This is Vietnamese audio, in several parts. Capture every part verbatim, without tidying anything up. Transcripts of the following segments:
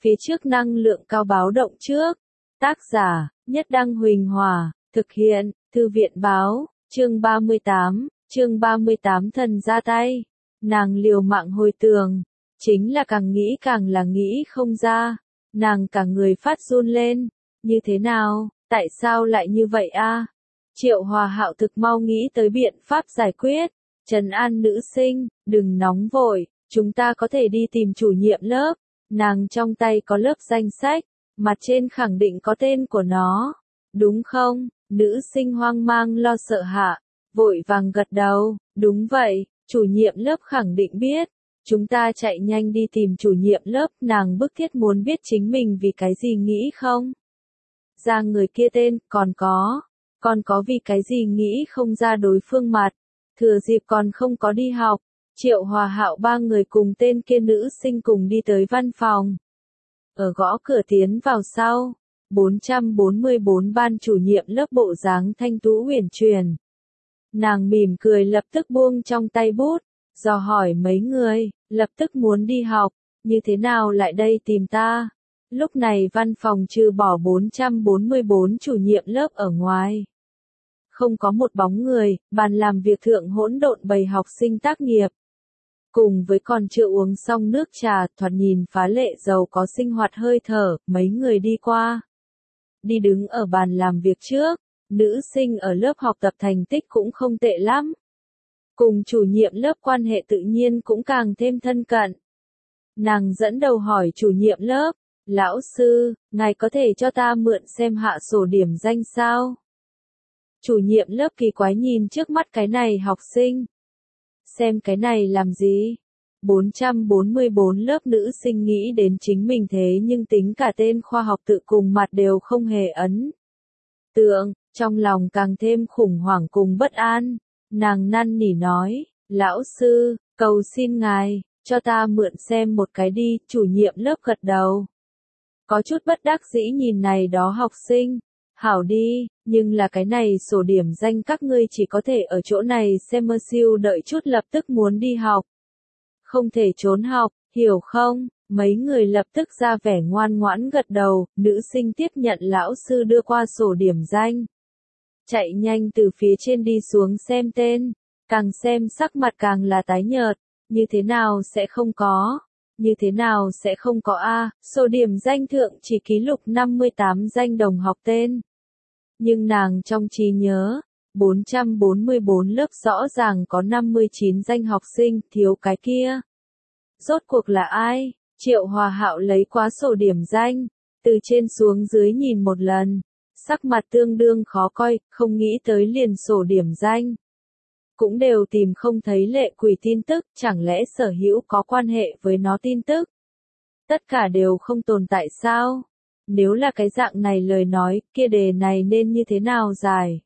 Phía trước năng lượng cao báo động trước. Tác giả, Nhất Đăng Huỳnh Hòa, thực hiện, Thư viện báo, chương ba mươi tám, chương ba mươi tám thần ra tay. Nàng liều mạng hồi tưởng, chính là càng nghĩ càng là nghĩ không ra, nàng cả người phát run lên, như thế nào, tại sao lại như vậy a? Triệu Hòa Hạo thực mau nghĩ tới biện pháp giải quyết, trấn an nữ sinh, đừng nóng vội, chúng ta có thể đi tìm chủ nhiệm lớp, nàng trong tay có lớp danh sách, mặt trên khẳng định có tên của nó, đúng không? Nữ sinh hoang mang lo sợ hạ, vội vàng gật đầu, đúng vậy, chủ nhiệm lớp khẳng định biết, chúng ta chạy nhanh đi tìm chủ nhiệm lớp, nàng bức thiết muốn biết chính mình vì cái gì nghĩ không? Ra người kia tên, còn có, còn có vì cái gì nghĩ không ra đối phương mặt, thừa dịp còn không có đi học, Triệu Hòa Hạo ba người cùng tên kia nữ sinh cùng đi tới văn phòng. Ở gõ cửa tiến vào sau, bốn trăm bốn mươi bốn ban chủ nhiệm lớp bộ dáng thanh tú huyền truyền. Nàng mỉm cười lập tức buông trong tay bút, dò hỏi mấy người, lập tức muốn đi học, như thế nào lại đây tìm ta? Lúc này văn phòng trừ bỏ bốn trăm bốn mươi bốn chủ nhiệm lớp ở ngoài. Không có một bóng người, bàn làm việc thượng hỗn độn bầy học sinh tác nghiệp. Cùng với còn chưa uống xong nước trà, thoạt nhìn phá lệ giàu có sinh hoạt hơi thở, mấy người đi qua. Đi đứng ở bàn làm việc trước, nữ sinh ở lớp học tập thành tích cũng không tệ lắm. Cùng chủ nhiệm lớp quan hệ tự nhiên cũng càng thêm thân cận. Nàng dẫn đầu hỏi chủ nhiệm lớp, lão sư, ngài có thể cho ta mượn xem hạ sổ điểm danh sao? Chủ nhiệm lớp kỳ quái nhìn trước mắt cái này học sinh. Xem cái này làm gì? bốn trăm bốn mươi bốn lớp nữ sinh nghĩ đến chính mình thế nhưng tính cả tên khoa học tự cùng mặt đều không hề ấn tượng, trong lòng càng thêm khủng hoảng cùng bất an. Nàng năn nỉ nói, lão sư, cầu xin ngài, cho ta mượn xem một cái đi, chủ nhiệm lớp gật đầu. Có chút bất đắc dĩ nhìn này đó học sinh, hảo đi, nhưng là cái này sổ điểm danh các ngươi chỉ có thể ở chỗ này xem mơ siêu đợi chút lập tức muốn đi học. Không thể trốn học, hiểu không? Mấy người lập tức ra vẻ ngoan ngoãn gật đầu, nữ sinh tiếp nhận lão sư đưa qua sổ điểm danh. Chạy nhanh từ phía trên đi xuống xem tên, càng xem sắc mặt càng là tái nhợt, như thế nào sẽ không có, như thế nào sẽ không có a, sổ điểm danh thượng chỉ ký lục năm mươi tám danh đồng học tên. Nhưng nàng trong trí nhớ, bốn trăm bốn mươi bốn lớp rõ ràng có năm mươi chín danh học sinh, thiếu cái kia. Rốt cuộc là ai? Triệu Hòa Hạo lấy quá sổ điểm danh, từ trên xuống dưới nhìn một lần, sắc mặt tương đương khó coi, không nghĩ tới liền sổ điểm danh. Cũng đều tìm không thấy lệ quỷ tin tức, chẳng lẽ sở hữu có quan hệ với nó tin tức? Tất cả đều không tồn tại sao? Nếu là cái dạng này lời nói, kia đề này nên như thế nào giải?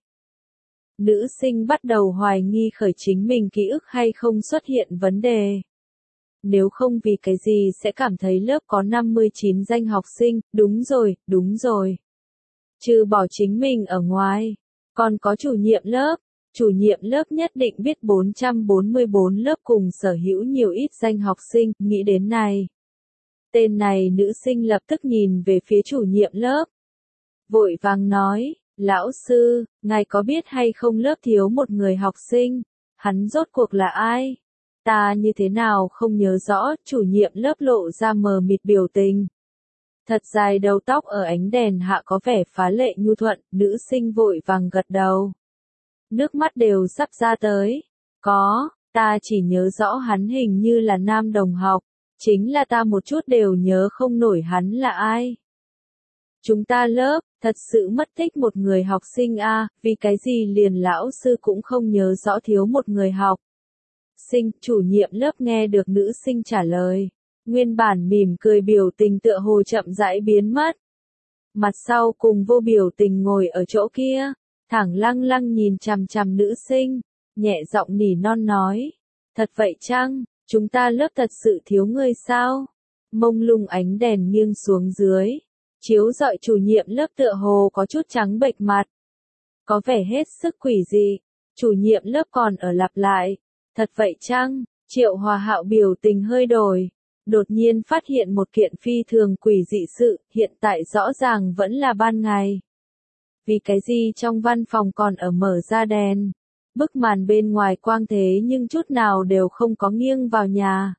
Nữ sinh bắt đầu hoài nghi khởi chính mình ký ức hay không xuất hiện vấn đề. Nếu không vì cái gì sẽ cảm thấy lớp có năm mươi chín danh học sinh, đúng rồi, đúng rồi. Trừ bỏ chính mình ở ngoài, còn có chủ nhiệm lớp. Chủ nhiệm lớp nhất định biết bốn trăm bốn mươi bốn lớp cùng sở hữu nhiều ít danh học sinh, nghĩ đến này. Tên này nữ sinh lập tức nhìn về phía chủ nhiệm lớp. Vội vàng nói, lão sư, ngài có biết hay không lớp thiếu một người học sinh, hắn rốt cuộc là ai? Ta như thế nào không nhớ rõ, chủ nhiệm lớp lộ ra mờ mịt biểu tình. Thật dài đầu tóc ở ánh đèn hạ có vẻ phá lệ nhu thuận, nữ sinh vội vàng gật đầu. Nước mắt đều sắp ra tới. Có, ta chỉ nhớ rõ hắn hình như là nam đồng học, chính là ta một chút đều nhớ không nổi hắn là ai. Chúng ta lớp, thật sự mất tích một người học sinh a, vì cái gì liền lão sư cũng không nhớ rõ thiếu một người học. Sinh, chủ nhiệm lớp nghe được nữ sinh trả lời, nguyên bản mỉm cười biểu tình tựa hồ chậm rãi biến mất. Mặt sau cùng vô biểu tình ngồi ở chỗ kia. Thẳng lăng lăng nhìn chằm chằm nữ sinh, nhẹ giọng nỉ non nói. Thật vậy chăng, chúng ta lớp thật sự thiếu người sao? Mông lung ánh đèn nghiêng xuống dưới, chiếu rọi chủ nhiệm lớp tựa hồ có chút trắng bệch mặt. Có vẻ hết sức quỷ dị, chủ nhiệm lớp còn ở lặp lại. Thật vậy chăng, Triệu Hòa Hạo biểu tình hơi đổi. đột nhiên phát hiện một kiện phi thường quỷ dị sự, hiện tại rõ ràng vẫn là ban ngày. Vì cái gì trong văn phòng còn ở mở ra đèn? Bức màn bên ngoài quang thế nhưng chút nào đều không có nghiêng vào nhà.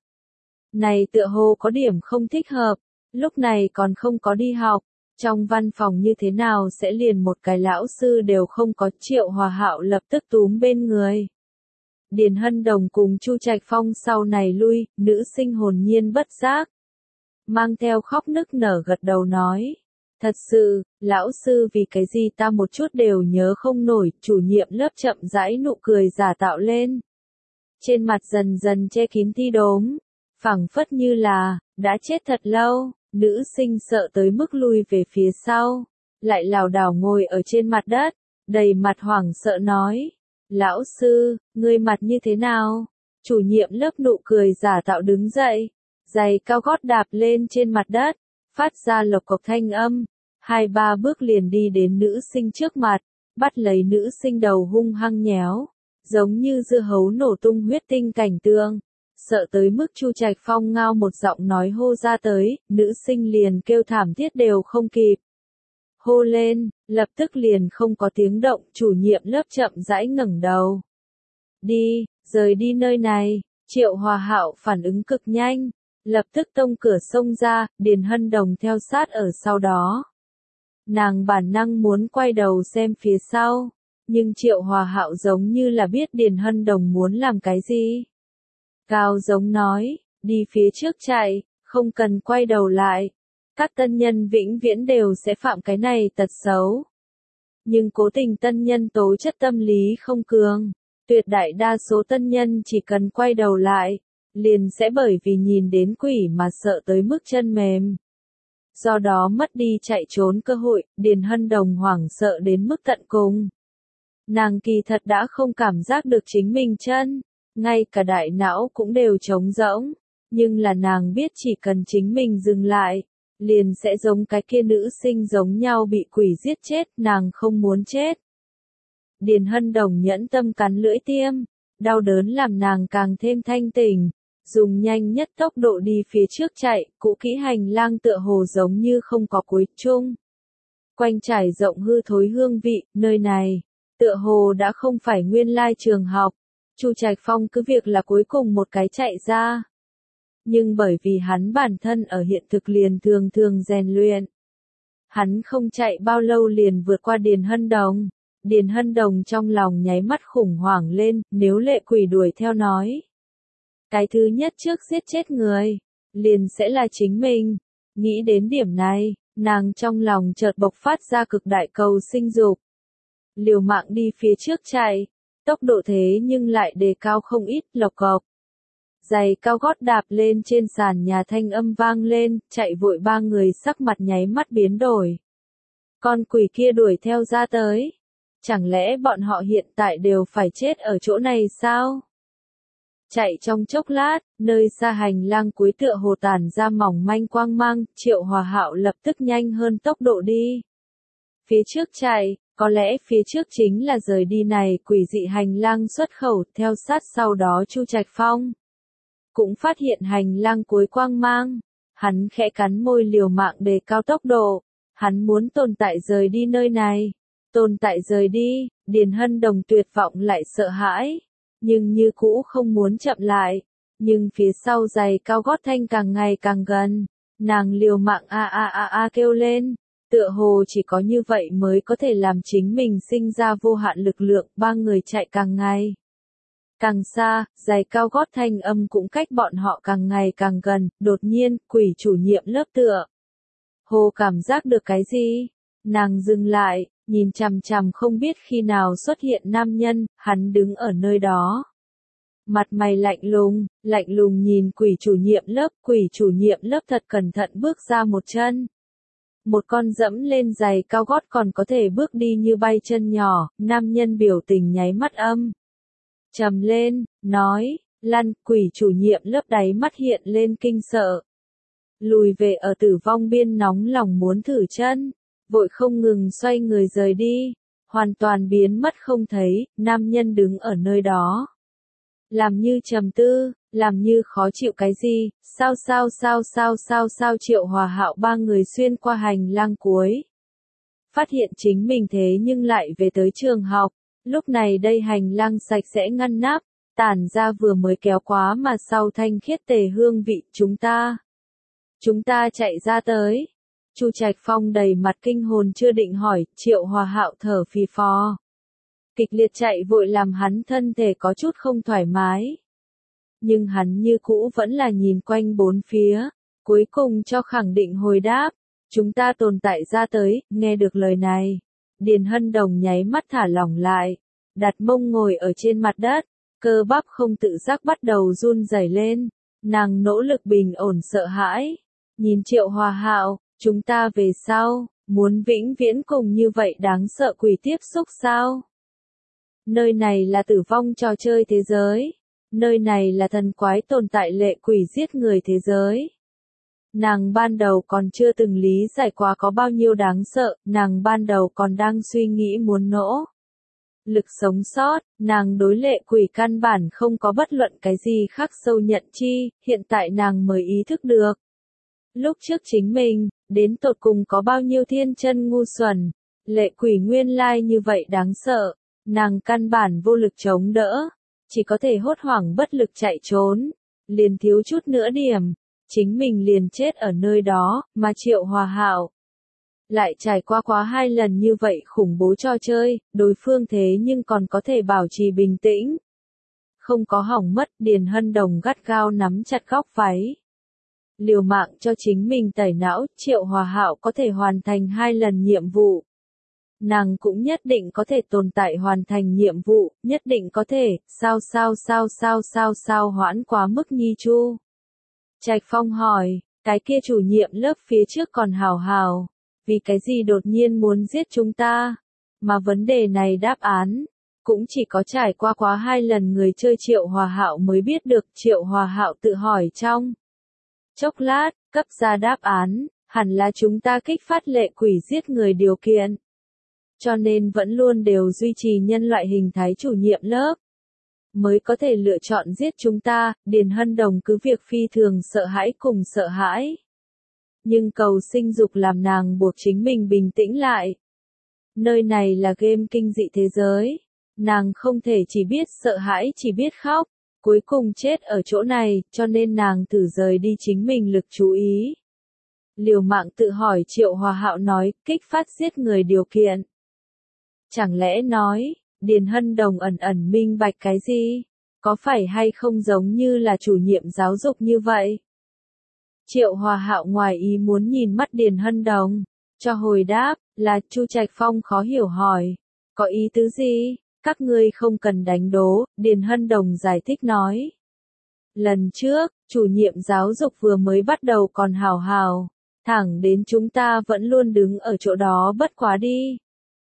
Này tựa hồ có điểm không thích hợp, lúc này còn không có đi học, trong văn phòng như thế nào sẽ liền một cái lão sư đều không có. Triệu Hòa Hạo lập tức túm bên người. Điền Hân Đồng cùng Chu Trạch Phong sau này lui, nữ sinh hồn nhiên bất giác. Mang theo khóc nức nở gật đầu nói. Thật sự, lão sư vì cái gì ta một chút đều nhớ không nổi, chủ nhiệm lớp chậm rãi nụ cười giả tạo lên. Trên mặt dần dần che kín ti đốm, phẳng phất như là, đã chết thật lâu, nữ sinh sợ tới mức lui về phía sau, lại lảo đảo ngồi ở trên mặt đất, đầy mặt hoảng sợ nói. Lão sư, ngươi mặt như thế nào? Chủ nhiệm lớp nụ cười giả tạo đứng dậy, giày cao gót đạp lên trên mặt đất, phát ra lộc cộc thanh âm, hai ba bước liền đi đến nữ sinh trước mặt, bắt lấy nữ sinh đầu hung hăng nhéo, giống như dưa hấu nổ tung huyết tinh cảnh tượng. Sợ tới mức Chu Trạch Phong ngao một giọng nói hô ra tới, nữ sinh liền kêu thảm thiết đều không kịp. Hô lên, lập tức liền không có tiếng động, chủ nhiệm lớp chậm rãi ngẩng đầu. Đi, rời đi nơi này. Triệu Hòa Hạo phản ứng cực nhanh, lập tức tông cửa xông ra, Điền Hân Đồng theo sát ở sau đó. Nàng bản năng muốn quay đầu xem phía sau, nhưng Triệu Hòa Hạo giống như là biết Điền Hân Đồng muốn làm cái gì. Cao giống nói, đi phía trước chạy, không cần quay đầu lại. Các tân nhân vĩnh viễn đều sẽ phạm cái này tật xấu. Nhưng cố tình tân nhân tố chất tâm lý không cường, tuyệt đại đa số tân nhân chỉ cần quay đầu lại, liền sẽ bởi vì nhìn đến quỷ mà sợ tới mức chân mềm. Do đó mất đi chạy trốn cơ hội, Điền Hân Đồng hoảng sợ đến mức tận cùng. Nàng kỳ thật đã không cảm giác được chính mình chân, ngay cả đại não cũng đều trống rỗng, nhưng là nàng biết chỉ cần chính mình dừng lại, liền sẽ giống cái kia nữ sinh giống nhau bị quỷ giết chết, nàng không muốn chết. Điền Hân Đồng nhẫn tâm cắn lưỡi tiêm, đau đớn làm nàng càng thêm thanh tỉnh, dùng nhanh nhất tốc độ đi phía trước chạy, cũ kỹ hành lang tựa hồ giống như không có cuối chung. Quanh trải rộng hư thối hương vị, nơi này, tựa hồ đã không phải nguyên lai trường học. Chu Trạch Phong cứ việc là cuối cùng một cái chạy ra. Nhưng bởi vì hắn bản thân ở hiện thực liền thường thường rèn luyện. Hắn không chạy bao lâu liền vượt qua Điền Hân Đồng. Điền Hân Đồng trong lòng nháy mắt khủng hoảng lên, nếu lệ quỷ đuổi theo nói. Cái thứ nhất trước giết chết người, liền sẽ là chính mình. Nghĩ đến điểm này, nàng trong lòng chợt bộc phát ra cực đại cầu sinh dục. Liều mạng đi phía trước chạy, tốc độ thế nhưng lại đề cao không ít, lộc cộc. Giày cao gót đạp lên trên sàn nhà thanh âm vang lên, chạy vội ba người sắc mặt nháy mắt biến đổi. Con quỷ kia đuổi theo ra tới. Chẳng lẽ bọn họ hiện tại đều phải chết ở chỗ này sao? Chạy trong chốc lát, nơi xa hành lang cuối tựa hồ tản ra mỏng manh quang mang, Triệu Hòa Hạo lập tức nhanh hơn tốc độ đi. Phía trước chạy, có lẽ phía trước chính là rời đi này quỷ dị hành lang xuất khẩu, theo sát sau đó Chu Trạch Phong. Cũng phát hiện hành lang cuối quang mang, hắn khẽ cắn môi liều mạng đề cao tốc độ, hắn muốn tồn tại rời đi nơi này, tồn tại rời đi, Điền Hân Đồng tuyệt vọng lại sợ hãi, nhưng như cũ không muốn chậm lại, nhưng phía sau giày cao gót thanh càng ngày càng gần, nàng liều mạng a a a a kêu lên, tựa hồ chỉ có như vậy mới có thể làm chính mình sinh ra vô hạn lực lượng, ba người chạy càng ngày. Càng xa, giày cao gót thanh âm cũng cách bọn họ càng ngày càng gần, đột nhiên, quỷ chủ nhiệm lớp tựa. Hồ cảm giác được cái gì? Nàng dừng lại, nhìn chằm chằm không biết khi nào xuất hiện nam nhân, hắn đứng ở nơi đó. Mặt mày lạnh lùng, lạnh lùng nhìn quỷ chủ nhiệm lớp, quỷ chủ nhiệm lớp thật cẩn thận bước ra một chân. Một con dẫm lên giày cao gót còn có thể bước đi như bay chân nhỏ, nam nhân biểu tình nháy mắt âm. Trầm lên, nói, lăn, quỷ chủ nhiệm lớp đáy mắt hiện lên kinh sợ. Lùi về ở tử vong biên nóng lòng muốn thử chân, vội không ngừng xoay người rời đi, hoàn toàn biến mất không thấy, nam nhân đứng ở nơi đó. Làm như trầm tư, làm như khó chịu cái gì, sao sao sao sao sao sao Triệu Hòa Hạo ba người xuyên qua hành lang cuối. Phát hiện chính mình thế nhưng lại về tới trường học, lúc này đây hành lang sạch sẽ ngăn nắp, tản ra vừa mới kéo quá mà sau thanh khiết tề hương vị chúng ta. Chúng ta chạy ra tới. Chu Trạch Phong đầy mặt kinh hồn chưa định hỏi, Triệu Hòa Hạo thở phì phò. Kịch liệt chạy vội làm hắn thân thể có chút không thoải mái. Nhưng hắn như cũ vẫn là nhìn quanh bốn phía, cuối cùng cho khẳng định hồi đáp. Chúng ta tồn tại ra tới, nghe được lời này. Điền Hân Đồng nháy mắt thả lỏng lại, đặt mông ngồi ở trên mặt đất, cơ bắp không tự giác bắt đầu run rẩy lên. Nàng nỗ lực bình ổn sợ hãi, nhìn Triệu Hòa Hạo, chúng ta về sau, muốn vĩnh viễn cùng như vậy đáng sợ quỷ tiếp xúc sao? Nơi này là tử vong trò chơi thế giới, nơi này là thần quái tồn tại lệ quỷ giết người thế giới. Nàng ban đầu còn chưa từng lý giải qua có bao nhiêu đáng sợ, nàng ban đầu còn đang suy nghĩ muốn nỗ lực sống sót, nàng đối lệ quỷ căn bản không có bất luận cái gì khác sâu nhận chi, hiện tại nàng mới ý thức được. Lúc trước chính mình, đến tột cùng có bao nhiêu thiên chân ngu xuẩn, lệ quỷ nguyên lai như vậy đáng sợ, nàng căn bản vô lực chống đỡ, chỉ có thể hốt hoảng bất lực chạy trốn, liền thiếu chút nữa điểm. Chính mình liền chết ở nơi đó, mà Triệu Hòa Hạo lại trải qua quá hai lần như vậy khủng bố trò chơi, đối phương thế nhưng còn có thể bảo trì bình tĩnh. Không có hỏng mất, Điền Hân Đồng gắt gao nắm chặt góc váy. Liều mạng cho chính mình tẩy não, Triệu Hòa Hạo có thể hoàn thành hai lần nhiệm vụ. Nàng cũng nhất định có thể tồn tại hoàn thành nhiệm vụ, nhất định có thể, sao sao sao sao sao sao hoãn quá mức nhi chu. Trạch Phong hỏi, cái kia chủ nhiệm lớp phía trước còn hào hào, vì cái gì đột nhiên muốn giết chúng ta? Mà vấn đề này đáp án, cũng chỉ có trải qua quá hai lần người chơi Triệu Hòa Hạo mới biết được. Triệu Hòa Hạo tự hỏi trong chốc lát, cấp ra đáp án, hẳn là chúng ta kích phát lệ quỷ giết người điều kiện. Cho nên vẫn luôn đều duy trì nhân loại hình thái chủ nhiệm lớp. Mới có thể lựa chọn giết chúng ta. Điền Hân Đồng cứ việc phi thường sợ hãi cùng sợ hãi. Nhưng cầu sinh dục làm nàng buộc chính mình bình tĩnh lại. Nơi này là game kinh dị thế giới. Nàng không thể chỉ biết sợ hãi chỉ biết khóc. Cuối cùng chết ở chỗ này, cho nên nàng thử rời đi chính mình lực chú ý. Liều mạng tự hỏi Triệu Hòa Hạo nói, kích phát giết người điều kiện. Chẳng lẽ nói, Điền Hân Đồng ẩn ẩn minh bạch cái gì? Có phải hay không giống như là chủ nhiệm giáo dục như vậy? Triệu Hòa Hạo ngoài ý muốn nhìn mắt Điền Hân Đồng, cho hồi đáp, là Chu Trạch Phong khó hiểu hỏi. Có ý tứ gì? Các ngươi không cần đánh đố, Điền Hân Đồng giải thích nói. Lần trước, chủ nhiệm giáo dục vừa mới bắt đầu còn hào hào, thẳng đến chúng ta vẫn luôn đứng ở chỗ đó bất quá đi.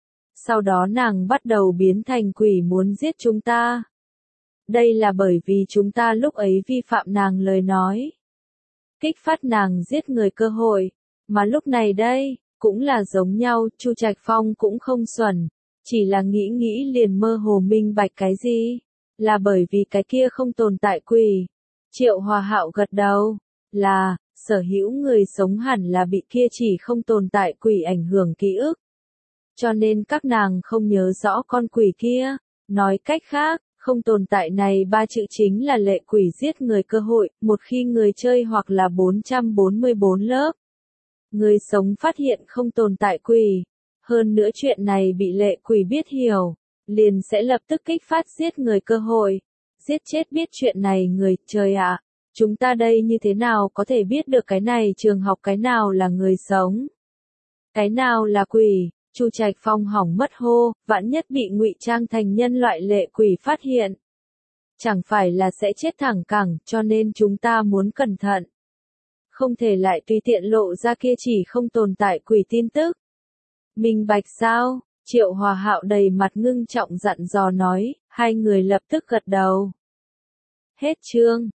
Sau đó nàng bắt đầu biến thành quỷ muốn giết chúng ta. Đây là bởi vì chúng ta lúc ấy vi phạm nàng lời nói. Kích phát nàng giết người cơ hội, mà lúc này đây, cũng là giống nhau, Chu Trạch Phong cũng không xuẩn, chỉ là nghĩ nghĩ liền mơ hồ minh bạch cái gì, là bởi vì cái kia không tồn tại quỷ. Triệu Hòa Hạo gật đầu, là, sở hữu người sống hẳn là bị kia chỉ không tồn tại quỷ ảnh hưởng ký ức. Cho nên các nàng không nhớ rõ con quỷ kia, nói cách khác, không tồn tại này ba chữ chính là lệ quỷ giết người cơ hội, một khi người chơi hoặc là bốn trăm bốn mươi bốn lớp. Người sống phát hiện không tồn tại quỷ, hơn nữa chuyện này bị lệ quỷ biết hiểu, liền sẽ lập tức kích phát giết người cơ hội, giết chết biết chuyện này người, trời ạ, chúng ta đây như thế nào có thể biết được cái này trường học cái nào là người sống, cái nào là quỷ. Chu Trạch Phong hỏng mất hô, vạn nhất bị ngụy trang thành nhân loại lệ quỷ phát hiện. Chẳng phải là sẽ chết thẳng cẳng, cho nên chúng ta muốn cẩn thận. Không thể lại tùy tiện lộ ra kia chỉ không tồn tại quỷ tin tức. Minh bạch sao? Triệu Hòa Hạo đầy mặt ngưng trọng dặn dò nói, hai người lập tức gật đầu. Hết chương.